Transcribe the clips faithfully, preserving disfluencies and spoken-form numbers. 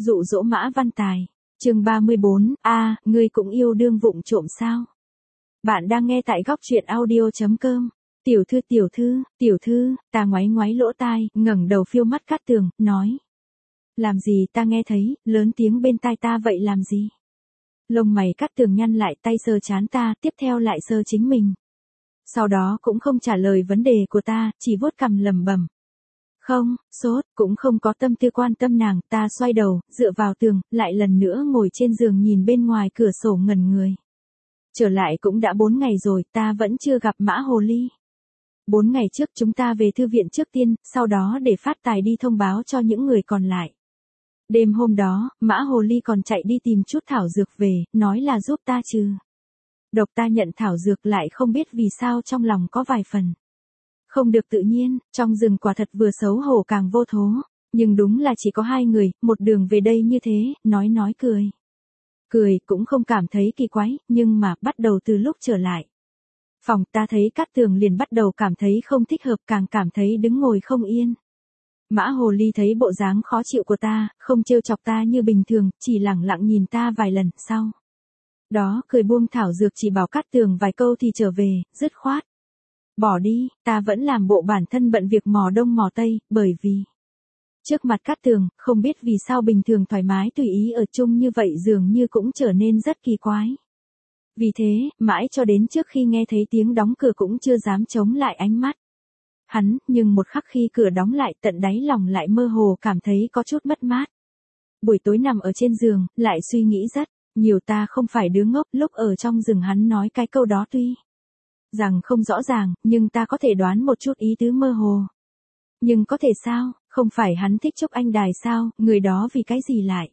Dụ dỗ Mã Văn Tài. Chương ba mươi bốn, a, ngươi cũng yêu đương vụng trộm sao? Bạn đang nghe tại góc truyện audio chấm com. Tiểu thư tiểu thư, tiểu thư, ta ngoáy ngoáy lỗ tai, ngẩng đầu phiêu mắt Cát Tường, nói. Làm gì ta nghe thấy, lớn tiếng bên tai ta vậy làm gì? Lông mày Cát Tường nhăn lại, tay sờ trán ta, tiếp theo lại sờ chính mình. Sau đó cũng không trả lời vấn đề của ta, chỉ vuốt cằm lẩm bẩm. Không, sốt, cũng không có tâm tư quan tâm nàng, ta xoay đầu, dựa vào tường, lại lần nữa ngồi trên giường nhìn bên ngoài cửa sổ ngẩn người. Trở lại cũng đã bốn ngày rồi, ta vẫn chưa gặp Mã Hồ Ly. Bốn ngày trước chúng ta về thư viện trước tiên, sau đó để phát tài đi thông báo cho những người còn lại. Đêm hôm đó, Mã Hồ Ly còn chạy đi tìm chút thảo dược về, nói là giúp ta trừ độc. Ta nhận thảo dược lại không biết vì sao trong lòng có vài phần không được tự nhiên, trong rừng quả thật vừa xấu hổ càng vô thố, nhưng đúng là chỉ có hai người, một đường về đây như thế, nói nói cười. Cười cũng không cảm thấy kỳ quái, nhưng mà bắt đầu từ lúc trở lại phòng ta thấy Cát Tường liền bắt đầu cảm thấy không thích hợp, càng cảm thấy đứng ngồi không yên. Mã Hồ Ly thấy bộ dáng khó chịu của ta, không trêu chọc ta như bình thường, chỉ lẳng lặng nhìn ta vài lần, sau đó cười buông thảo dược, chỉ bảo Cát Tường vài câu thì trở về, dứt khoát bỏ đi. Ta vẫn làm bộ bản thân bận việc mò đông mò tây, bởi vì trước mặt Cát Tường, không biết vì sao bình thường thoải mái tùy ý ở chung như vậy dường như cũng trở nên rất kỳ quái. Vì thế, mãi cho đến trước khi nghe thấy tiếng đóng cửa cũng chưa dám chống lại ánh mắt hắn, nhưng một khắc khi cửa đóng lại, tận đáy lòng lại mơ hồ cảm thấy có chút mất mát. Buổi tối nằm ở trên giường, lại suy nghĩ rất nhiều. Ta không phải đứa ngốc, lúc ở trong rừng hắn nói cái câu đó tuy rằng không rõ ràng, nhưng ta có thể đoán một chút ý tứ mơ hồ. Nhưng có thể sao, không phải hắn thích Trúc Anh Đài sao, người đó vì cái gì lại?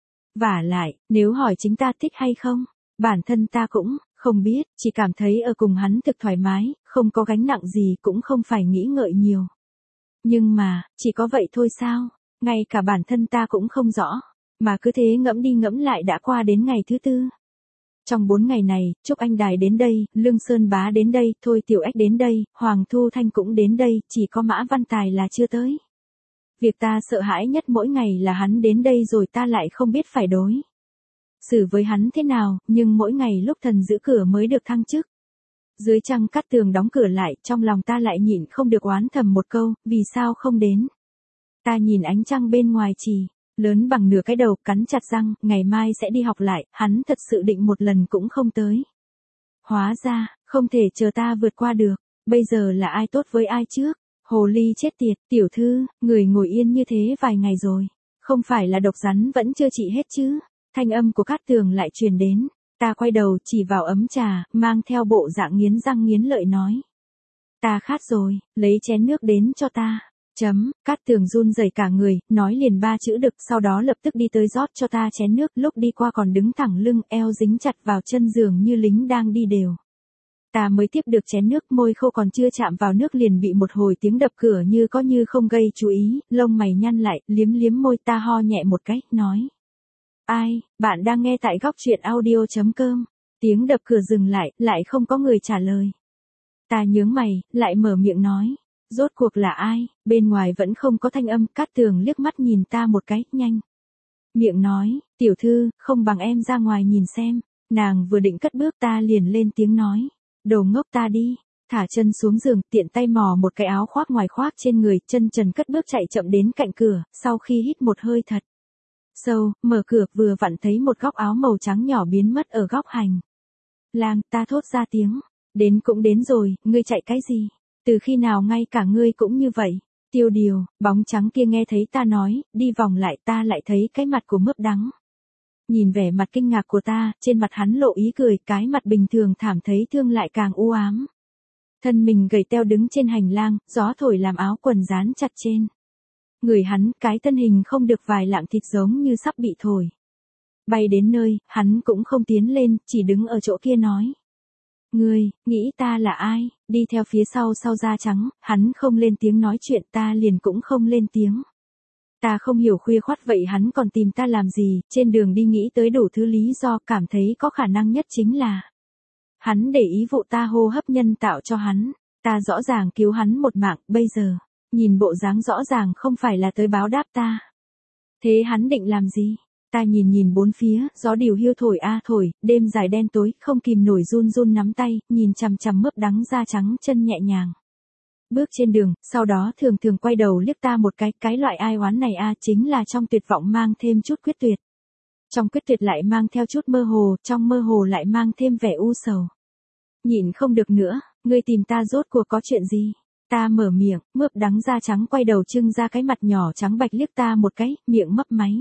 Vả lại, nếu hỏi chính ta thích hay không, bản thân ta cũng không biết, chỉ cảm thấy ở cùng hắn thực thoải mái, không có gánh nặng gì, cũng không phải nghĩ ngợi nhiều. Nhưng mà, chỉ có vậy thôi sao? Ngay cả bản thân ta cũng không rõ, mà cứ thế ngẫm đi ngẫm lại đã qua đến ngày thứ tư. Trong bốn ngày này, Trúc Anh Đài đến đây, Lương Sơn Bá đến đây, Thôi Tiểu Ách đến đây, Hoàng Thu Thanh cũng đến đây, chỉ có Mã Văn Tài là chưa tới. Việc ta sợ hãi nhất mỗi ngày là hắn đến đây rồi ta lại không biết phải đối xử với hắn thế nào, nhưng mỗi ngày lúc thần giữ cửa mới được thăng chức. Dưới trăng Cát Tường đóng cửa lại, trong lòng ta lại nhịn không được oán thầm một câu, vì sao không đến? Ta nhìn ánh trăng bên ngoài chỉ lớn bằng nửa cái đầu, cắn chặt răng, ngày mai sẽ đi học lại, hắn thật sự định một lần cũng không tới. Hóa ra, không thể chờ ta vượt qua được, bây giờ là ai tốt với ai trước? Hồ Ly chết tiệt, tiểu thư, người ngồi yên như thế vài ngày rồi, không phải là độc rắn vẫn chưa trị hết chứ? Thanh âm của Cát Tường lại truyền đến, ta quay đầu chỉ vào ấm trà, mang theo bộ dạng nghiến răng nghiến lợi nói. Ta khát rồi, lấy chén nước đến cho ta. Chấm, Cát Tường run rẩy cả người, nói liền ba chữ đực, sau đó lập tức đi tới rót cho ta chén nước, lúc đi qua còn đứng thẳng lưng, eo dính chặt vào chân giường như lính đang đi đều. Ta mới tiếp được chén nước, môi khô còn chưa chạm vào nước liền bị một hồi tiếng đập cửa như có như không gây chú ý, lông mày nhăn lại, liếm liếm môi, ta ho nhẹ một cái, nói. Ai, bạn đang nghe tại góc truyện audio chấm com. Tiếng đập cửa dừng lại, lại không có người trả lời. Ta nhướng mày, lại mở miệng nói. Rốt cuộc là ai? Bên ngoài vẫn không có thanh âm. Cát Tường liếc mắt nhìn ta một cái, nhanh miệng nói, tiểu thư, không bằng em ra ngoài nhìn xem. Nàng vừa định cất bước ta liền lên tiếng nói. Đồ ngốc, ta đi. Thả chân xuống giường, tiện tay mò một cái áo khoác ngoài khoác trên người, chân trần cất bước chạy chậm đến cạnh cửa, sau khi hít một hơi thật sâu, mở cửa, vừa vặn thấy một góc áo màu trắng nhỏ biến mất ở góc hành lang. Ta thốt ra tiếng. Đến cũng đến rồi, ngươi chạy cái gì? Từ khi nào ngay cả ngươi cũng như vậy? Tiêu Điều, bóng trắng kia nghe thấy ta nói, đi vòng lại, ta lại thấy cái mặt của Mướp Đắng. Nhìn vẻ mặt kinh ngạc của ta, trên mặt hắn lộ ý cười, cái mặt bình thường thảm thấy thương lại càng u ám. Thân mình gầy teo đứng trên hành lang, gió thổi làm áo quần dán chặt trên người hắn, cái thân hình không được vài lạng thịt giống như sắp bị thổi bay đến nơi, hắn cũng không tiến lên, chỉ đứng ở chỗ kia nói. Ngươi, nghĩ ta là ai? Đi theo phía sau sau da trắng, hắn không lên tiếng nói chuyện, ta liền cũng không lên tiếng. Ta không hiểu khuya khoắt vậy hắn còn tìm ta làm gì, trên đường đi nghĩ tới đủ thứ lý do, cảm thấy có khả năng nhất chính là hắn để ý vụ ta hô hấp nhân tạo cho hắn, ta rõ ràng cứu hắn một mạng, bây giờ nhìn bộ dáng rõ ràng không phải là tới báo đáp ta. Thế hắn định làm gì? Ta nhìn nhìn bốn phía, gió điều hiu thổi a thổi, đêm dài đen tối, không kìm nổi run run nắm tay, nhìn chằm chằm mướp đắng da trắng chân nhẹ nhàng. Bước trên đường, sau đó thường thường quay đầu liếc ta một cái, cái loại ai oán này a chính là trong tuyệt vọng mang thêm chút quyết tuyệt. Trong quyết tuyệt lại mang theo chút mơ hồ, trong mơ hồ lại mang thêm vẻ u sầu. Nhịn không được nữa, ngươi tìm ta rốt cuộc có chuyện gì? Ta mở miệng, mướp đắng da trắng quay đầu trưng ra cái mặt nhỏ trắng bạch liếc ta một cái, miệng mấp máy.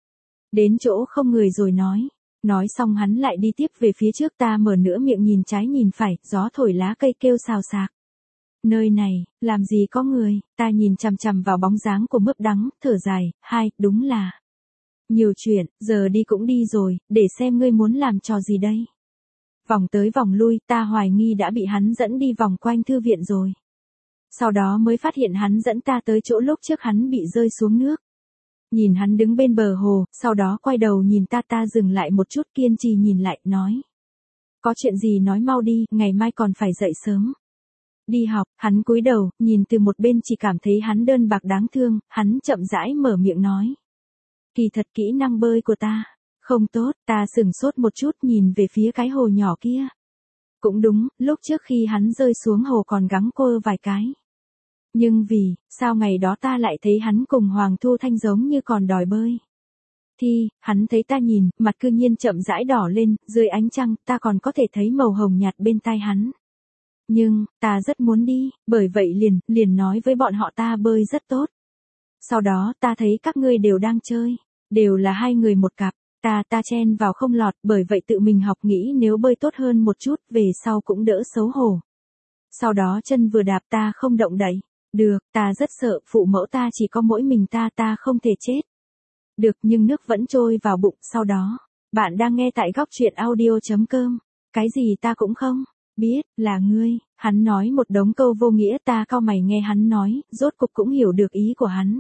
Đến chỗ không người rồi nói. Nói xong hắn lại đi tiếp về phía trước, ta mở nửa miệng nhìn trái nhìn phải, gió thổi lá cây kêu xào xạc. Nơi này, làm gì có người, ta nhìn chằm chằm vào bóng dáng của mướp đắng, thở dài, hai, đúng là. Nhiều chuyện, giờ đi cũng đi rồi, để xem ngươi muốn làm trò gì đây. Vòng tới vòng lui, ta hoài nghi đã bị hắn dẫn đi vòng quanh thư viện rồi. Sau đó mới phát hiện hắn dẫn ta tới chỗ lúc trước hắn bị rơi xuống nước. Nhìn hắn đứng bên bờ hồ, sau đó quay đầu nhìn ta ta dừng lại một chút kiên trì nhìn lại, nói. Có chuyện gì nói mau đi, ngày mai còn phải dậy sớm. Đi học, hắn cúi đầu, nhìn từ một bên chỉ cảm thấy hắn đơn bạc đáng thương, hắn chậm rãi mở miệng nói. Kỳ thật kỹ năng bơi của ta, không tốt, ta sửng sốt một chút nhìn về phía cái hồ nhỏ kia. Cũng đúng, lúc trước khi hắn rơi xuống hồ còn gắng cô vài cái. Nhưng vì, sao ngày đó ta lại thấy hắn cùng Hoàng Thu Thanh giống như còn đòi bơi. Thì, hắn thấy ta nhìn, mặt cư nhiên chậm rãi đỏ lên, dưới ánh trăng, ta còn có thể thấy màu hồng nhạt bên tai hắn. Nhưng, ta rất muốn đi, bởi vậy liền, liền nói với bọn họ ta bơi rất tốt. Sau đó ta thấy các ngươi đều đang chơi, đều là hai người một cặp, ta ta chen vào không lọt, bởi vậy tự mình học nghĩ nếu bơi tốt hơn một chút, về sau cũng đỡ xấu hổ. Sau đó chân vừa đạp ta không động đậy. Được, ta rất sợ, phụ mẫu ta chỉ có mỗi mình ta ta không thể chết. Được, nhưng nước vẫn trôi vào bụng, sau đó. Bạn đang nghe tại góc truyện audio.com. Cái gì ta cũng không biết, là ngươi. Hắn nói một đống câu vô nghĩa, ta cau mày nghe hắn nói, rốt cục cũng hiểu được ý của hắn.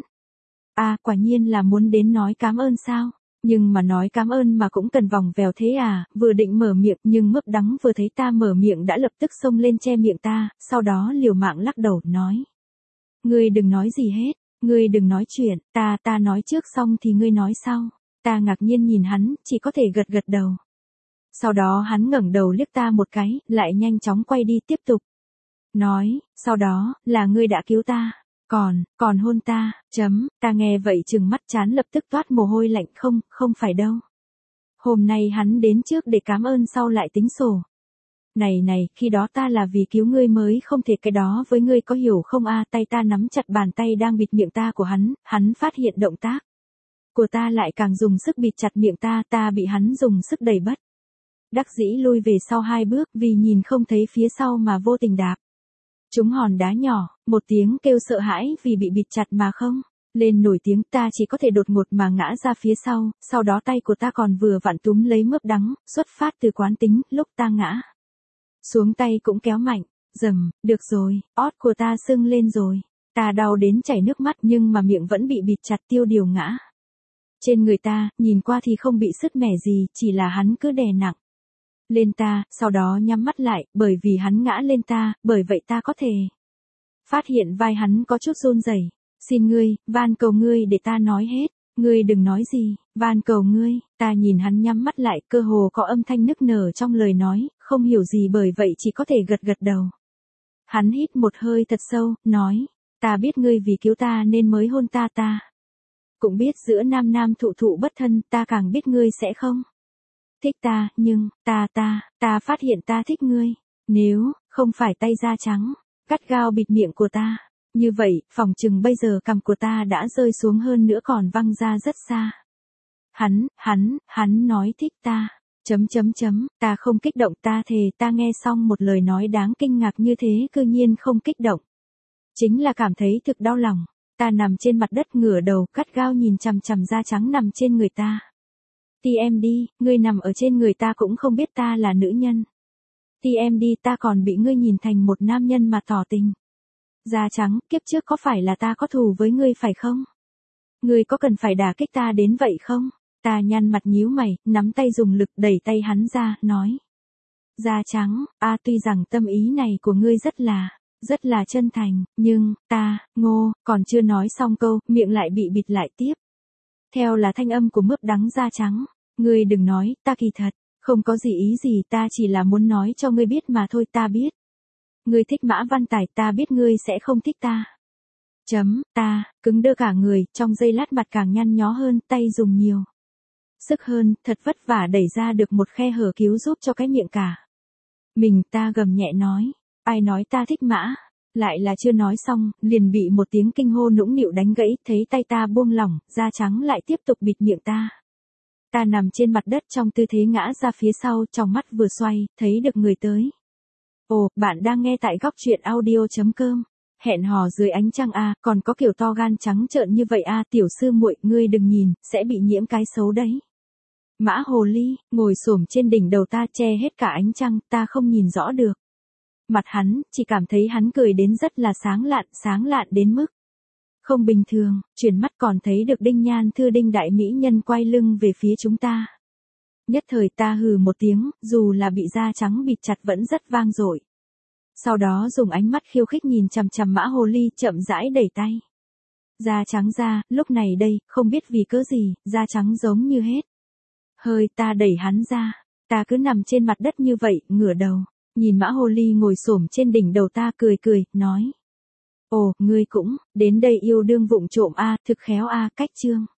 À, quả nhiên là muốn đến nói cảm ơn sao? Nhưng mà nói cảm ơn mà cũng cần vòng vèo thế à, vừa định mở miệng nhưng mướp đắng vừa thấy ta mở miệng đã lập tức xông lên che miệng ta, sau đó liều mạng lắc đầu, nói. Ngươi đừng nói gì hết, ngươi đừng nói chuyện, ta ta nói trước xong thì ngươi nói sau. Ta ngạc nhiên nhìn hắn, chỉ có thể gật gật đầu. Sau đó hắn ngẩng đầu liếc ta một cái, lại nhanh chóng quay đi tiếp tục. Nói, sau đó, là ngươi đã cứu ta, còn, còn hôn ta, chấm, ta nghe vậy chừng mắt chán lập tức toát mồ hôi lạnh, không, không phải đâu. Hôm nay hắn đến trước để cảm ơn sau lại tính sổ. Này này, khi đó ta là vì cứu ngươi mới không thể cái đó với ngươi có hiểu không a? Tay ta nắm chặt bàn tay đang bịt miệng ta của hắn, hắn phát hiện động tác của ta lại càng dùng sức bịt chặt miệng ta, ta bị hắn dùng sức đẩy bất đắc dĩ lui về sau hai bước vì nhìn không thấy phía sau mà vô tình đạp trúng hòn đá nhỏ, một tiếng kêu sợ hãi vì bị bịt chặt mà không lên nổi tiếng, ta chỉ có thể đột ngột mà ngã ra phía sau, sau đó tay của ta còn vừa vặn túm lấy mướp đắng, xuất phát từ quán tính, lúc ta ngã xuống tay cũng kéo mạnh, dầm, được rồi, ót của ta sưng lên rồi. Ta đau đến chảy nước mắt nhưng mà miệng vẫn bị bịt chặt, tiêu điều ngã trên người ta, nhìn qua thì không bị sứt mẻ gì, chỉ là hắn cứ đè nặng lên ta, sau đó nhắm mắt lại, bởi vì hắn ngã lên ta, bởi vậy ta có thể phát hiện vai hắn có chút run rẩy. Xin ngươi, van cầu ngươi để ta nói hết. Ngươi đừng nói gì, van cầu ngươi. Ta nhìn hắn nhắm mắt lại, cơ hồ có âm thanh nức nở trong lời nói, không hiểu gì bởi vậy chỉ có thể gật gật đầu. Hắn hít một hơi thật sâu, nói, ta biết ngươi vì cứu ta nên mới hôn ta ta. Cũng biết giữa nam nam thụ thụ bất thân, ta càng biết ngươi sẽ không thích ta, nhưng, ta ta, ta phát hiện ta thích ngươi. Nếu, không phải tay da trắng, cắt gao bịt miệng của ta. Như vậy, phòng chừng bây giờ cằm của ta đã rơi xuống hơn nữa còn văng ra rất xa. Hắn, hắn, hắn nói thích ta. Chấm chấm chấm, ta không kích động, ta thề, ta nghe xong một lời nói đáng kinh ngạc như thế cư nhiên không kích động. Chính là cảm thấy thực đau lòng. Ta nằm trên mặt đất ngửa đầu, cắt gao nhìn chằm chằm da trắng nằm trên người ta. Ti em đi, ngươi nằm ở trên người ta cũng không biết ta là nữ nhân. Ti em đi, ta còn bị ngươi nhìn thành một nam nhân mà tỏ tình. Da trắng, kiếp trước có phải là ta có thù với ngươi phải không? Ngươi có cần phải đả kích ta đến vậy không? Ta nhăn mặt nhíu mày, nắm tay dùng lực đẩy tay hắn ra, nói. Da trắng, a tuy rằng tâm ý này của ngươi rất là, rất là chân thành, nhưng, ta, ngô, còn chưa nói xong câu, miệng lại bị bịt lại tiếp. Theo là thanh âm của mướp đắng da trắng. Ngươi đừng nói, ta kỳ thật, không có gì ý gì, ta chỉ là muốn nói cho ngươi biết mà thôi, ta biết. Ngươi thích Mã Văn Tài, ta biết ngươi sẽ không thích ta. Chấm, ta, cứng đơ cả người, trong giây lát mặt càng nhăn nhó hơn, tay dùng nhiều sức hơn, thật vất vả đẩy ra được một khe hở cứu giúp cho cái miệng cả. Mình, ta gầm nhẹ nói, ai nói ta thích Mã? Lại là chưa nói xong, liền bị một tiếng kinh hô nũng nịu đánh gãy, thấy tay ta buông lỏng, da trắng lại tiếp tục bịt miệng ta. Ta nằm trên mặt đất trong tư thế ngã ra phía sau, trong mắt vừa xoay, thấy được người tới. Ồ, bạn đang nghe tại góc truyện audio.com. Hẹn hò dưới ánh trăng a, à, còn có kiểu to gan trắng trợn như vậy a, à, tiểu sư muội, ngươi đừng nhìn, sẽ bị nhiễm cái xấu đấy. Mã hồ ly, ngồi xổm trên đỉnh đầu ta che hết cả ánh trăng, ta không nhìn rõ được. Mặt hắn, chỉ cảm thấy hắn cười đến rất là sáng lạn, sáng lạn đến mức không bình thường, chuyển mắt còn thấy được Đinh Nhan Thư Đinh đại mỹ nhân quay lưng về phía chúng ta. Nhất thời ta hừ một tiếng, dù là bị da trắng bịt chặt vẫn rất vang dội. Sau đó dùng ánh mắt khiêu khích nhìn chằm chằm Mã hồ ly, chậm rãi đẩy tay. Da trắng ra, lúc này đây, không biết vì cớ gì, da trắng giống như hết hơi, ta đẩy hắn ra, ta cứ nằm trên mặt đất như vậy, ngửa đầu, nhìn Mã hồ ly ngồi xổm trên đỉnh đầu ta, cười cười, nói. Ồ, ngươi cũng, đến đây yêu đương vụng trộm a, thực khéo a, cách chương.